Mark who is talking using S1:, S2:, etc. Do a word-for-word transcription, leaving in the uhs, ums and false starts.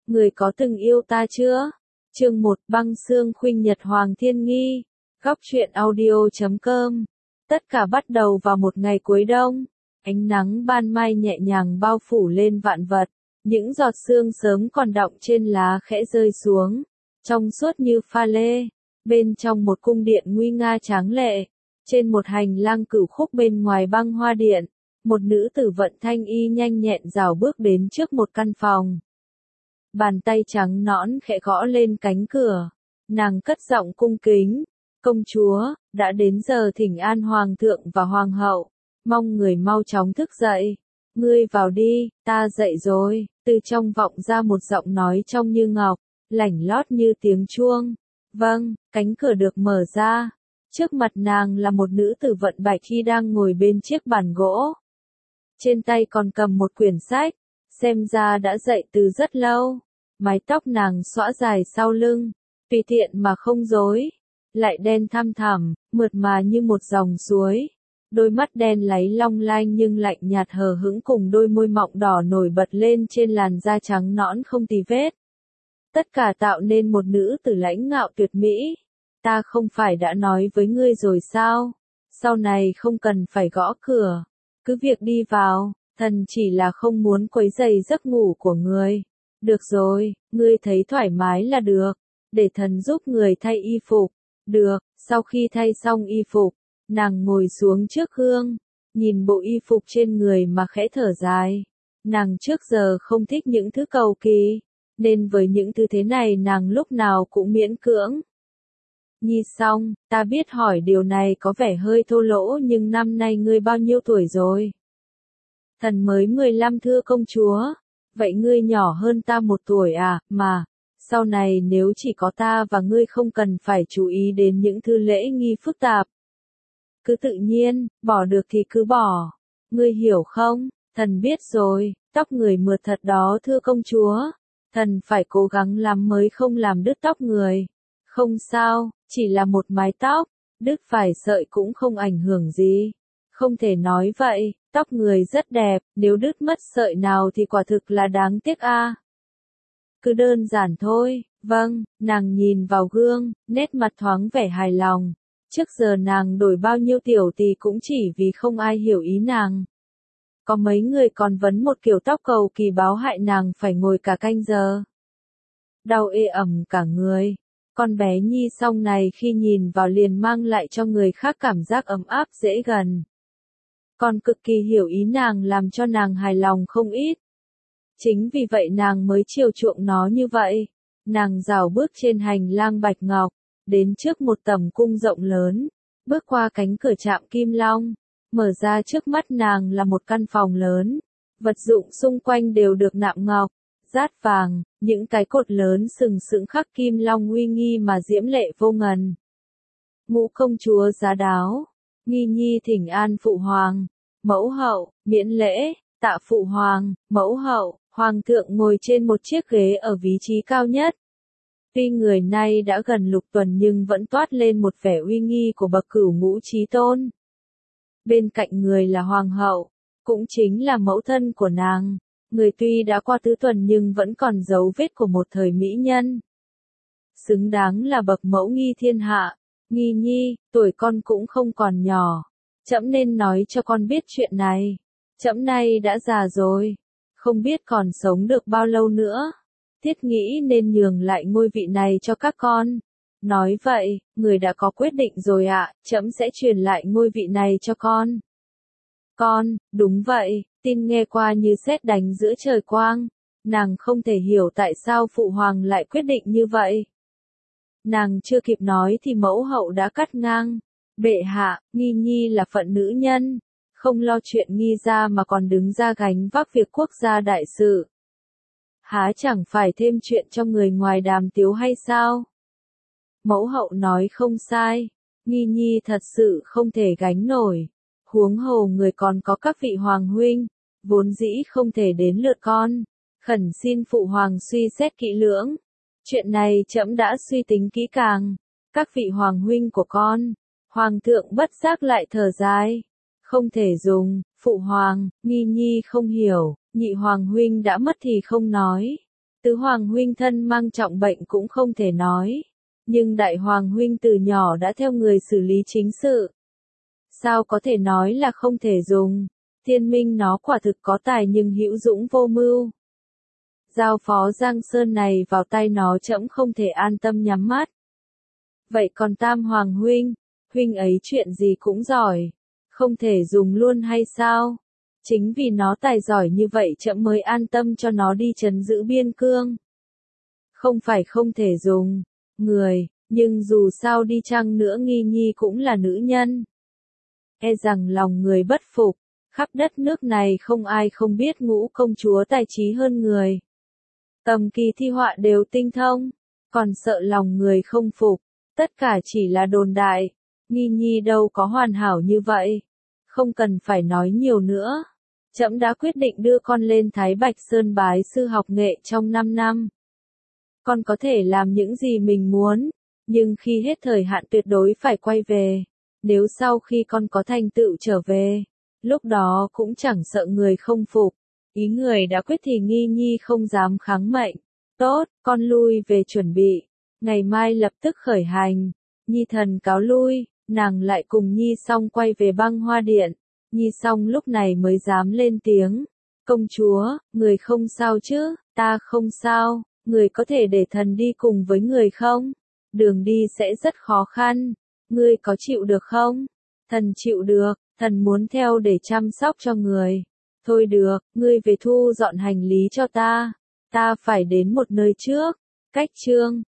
S1: người có từng yêu ta chưa? Chương một Băng xương khuynh nhật Hoàng Thiên Nghi. Góc truyện audio chấm com. Tất cả bắt đầu vào một ngày cuối đông. Ánh nắng ban mai nhẹ nhàng bao phủ lên vạn vật. Những giọt sương sớm còn đọng trên lá khẽ rơi xuống. Trong suốt như pha lê. Bên trong một cung điện nguy nga tráng lệ. Trên một hành lang cửu khúc bên ngoài băng hoa điện. Một nữ tử vận thanh y nhanh nhẹn rảo bước đến trước một căn phòng. Bàn tay trắng nõn khẽ gõ lên cánh cửa. Nàng cất giọng cung kính. Công chúa, đã đến giờ thỉnh an hoàng thượng và hoàng hậu. Mong người mau chóng thức dậy. Ngươi vào đi, ta dậy rồi. Từ trong vọng ra một giọng nói trong như ngọc, lảnh lót như tiếng chuông. Vâng, cánh cửa được mở ra. Trước mặt nàng là một nữ tử vận bạch khi đang ngồi bên chiếc bàn gỗ. Trên tay còn cầm một quyển sách. Xem ra đã dậy từ rất lâu. Mái tóc nàng xõa dài sau lưng, tùy tiện mà không rối, lại đen thăm thẳm, mượt mà như một dòng suối. Đôi mắt đen láy long lanh nhưng lạnh nhạt hờ hững cùng đôi môi mọng đỏ nổi bật lên trên làn da trắng nõn không tì vết. Tất cả tạo nên một nữ tử lãnh ngạo tuyệt mỹ. Ta không phải đã nói với ngươi rồi sao? Sau này không cần phải gõ cửa, cứ việc đi vào, thần chỉ là không muốn quấy rầy giấc ngủ của ngươi. Được rồi, ngươi thấy thoải mái là được, để thần giúp người thay y phục. Được, sau khi thay xong y phục, nàng ngồi xuống trước gương, nhìn bộ y phục trên người mà khẽ thở dài. Nàng trước giờ không thích những thứ cầu kỳ, nên với những thứ thế này nàng lúc nào cũng miễn cưỡng. Nhi xong, ta biết hỏi điều này có vẻ hơi thô lỗ nhưng năm nay ngươi bao nhiêu tuổi rồi? Thần mới mười lăm thưa công chúa. Vậy ngươi nhỏ hơn ta một tuổi à, mà, sau này nếu chỉ có ta và ngươi không cần phải chú ý đến những thứ lễ nghi phức tạp. Cứ tự nhiên, bỏ được thì cứ bỏ. Ngươi hiểu không? Thần biết rồi, tóc người mượt thật đó thưa công chúa. Thần phải cố gắng lắm mới không làm đứt tóc người. Không sao, chỉ là một mái tóc, đứt vài sợi cũng không ảnh hưởng gì. Không thể nói vậy, tóc người rất đẹp, nếu đứt mất sợi nào thì quả thực là đáng tiếc a. À. Cứ đơn giản thôi, vâng, nàng nhìn vào gương, nét mặt thoáng vẻ hài lòng. Trước giờ nàng đổi bao nhiêu tiểu tỳ cũng chỉ vì không ai hiểu ý nàng. Có mấy người còn vấn một kiểu tóc cầu kỳ báo hại nàng phải ngồi cả canh giờ. Đau ê ẩm cả người. Con bé Nhi Song này khi nhìn vào liền mang lại cho người khác cảm giác ấm áp dễ gần. Còn cực kỳ hiểu ý nàng làm cho nàng hài lòng không ít. Chính vì vậy nàng mới chiều chuộng nó như vậy. Nàng rảo bước trên hành lang bạch ngọc, đến trước một tầm cung rộng lớn, bước qua cánh cửa trạm kim long, mở ra trước mắt nàng là một căn phòng lớn. Vật dụng xung quanh đều được nạm ngọc, dát vàng, những cái cột lớn sừng sững khắc kim long uy nghi mà diễm lệ vô ngần. Ngũ công chúa giá đáo. Nghi nhi thỉnh an phụ hoàng, mẫu hậu, miễn lễ, tạ phụ hoàng, mẫu hậu. Hoàng thượng ngồi trên một chiếc ghế ở vị trí cao nhất. Tuy người nay đã gần lục tuần nhưng vẫn toát lên một vẻ uy nghi của bậc cửu ngũ chí tôn. Bên cạnh người là hoàng hậu, cũng chính là mẫu thân của nàng. Người tuy đã qua tứ tuần nhưng vẫn còn dấu vết của một thời mỹ nhân. Xứng đáng là bậc mẫu nghi thiên hạ. Nghi nhi, tuổi con cũng không còn nhỏ. Trẫm nên nói cho con biết chuyện này. Trẫm nay đã già rồi, không biết còn sống được bao lâu nữa. Thiết nghĩ nên nhường lại ngôi vị này cho các con. Nói vậy, người đã có quyết định rồi ạ, à, trẫm sẽ truyền lại ngôi vị này cho con. Con, đúng vậy, tin nghe qua như sét đánh giữa trời quang. Nàng không thể hiểu tại sao phụ hoàng lại quyết định như vậy. Nàng chưa kịp nói thì mẫu hậu đã cắt ngang. Bệ hạ, Nghi nhi là phận nữ nhân, không lo chuyện Nghi gia mà còn đứng ra gánh vác việc quốc gia đại sự. Há chẳng phải thêm chuyện cho người ngoài đàm tiếu hay sao? Mẫu hậu nói không sai, Nghi nhi thật sự không thể gánh nổi. Huống hồ người còn có các vị hoàng huynh, vốn dĩ không thể đến lượt con. Khẩn xin phụ hoàng suy xét kỹ lưỡng. Chuyện này trẫm đã suy tính kỹ càng. Các vị hoàng huynh của con. Hoàng thượng bất giác lại thở dài. Không thể dùng, phụ hoàng, Nghi nhi không hiểu, nhị hoàng huynh đã mất thì không nói. Tứ Hoàng huynh thân mang trọng bệnh cũng không thể nói. Nhưng Đại Hoàng huynh từ nhỏ đã theo người xử lý chính sự. Sao có thể nói là không thể dùng, Thiên Minh nó quả thực có tài nhưng hữu dũng vô mưu. Giao phó Giang Sơn này vào tay nó trẫm không thể an tâm nhắm mắt. Vậy còn Tam Hoàng huynh, huynh ấy chuyện gì cũng giỏi, không thể dùng luôn hay sao? Chính vì nó tài giỏi như vậy trẫm mới an tâm cho nó đi trấn giữ biên cương. Không phải không thể dùng, người, nhưng dù sao đi chăng nữa Nghi Nhi cũng là nữ nhân. E rằng lòng người bất phục, khắp đất nước này không ai không biết Ngũ công chúa tài trí hơn người. Tầm kỳ thi họa đều tinh thông, còn sợ lòng người không phục, tất cả chỉ là đồn đại, Nghi Nhi đâu có hoàn hảo như vậy. Không cần phải nói nhiều nữa. Trẫm đã quyết định đưa con lên Thái Bạch Sơn bái sư học nghệ trong năm năm. Con có thể làm những gì mình muốn, nhưng khi hết thời hạn tuyệt đối phải quay về. Nếu sau khi con có thành tựu trở về, lúc đó cũng chẳng sợ người không phục. Ý người đã quyết thì Nghi Nhi không dám kháng mệnh. Tốt, con lui về chuẩn bị. Ngày mai lập tức khởi hành. Nhi thần cáo lui, nàng lại cùng Nhi Song quay về Băng Hoa Điện. Nhi Song lúc này mới dám lên tiếng. Công chúa, người không sao chứ? Ta không sao, người có thể để thần đi cùng với người không? Đường đi sẽ rất khó khăn, ngươi có chịu được không? Thần chịu được, thần muốn theo để chăm sóc cho người. Thôi được, ngươi về thu dọn hành lý cho ta. Ta phải đến một nơi trước. Cách chương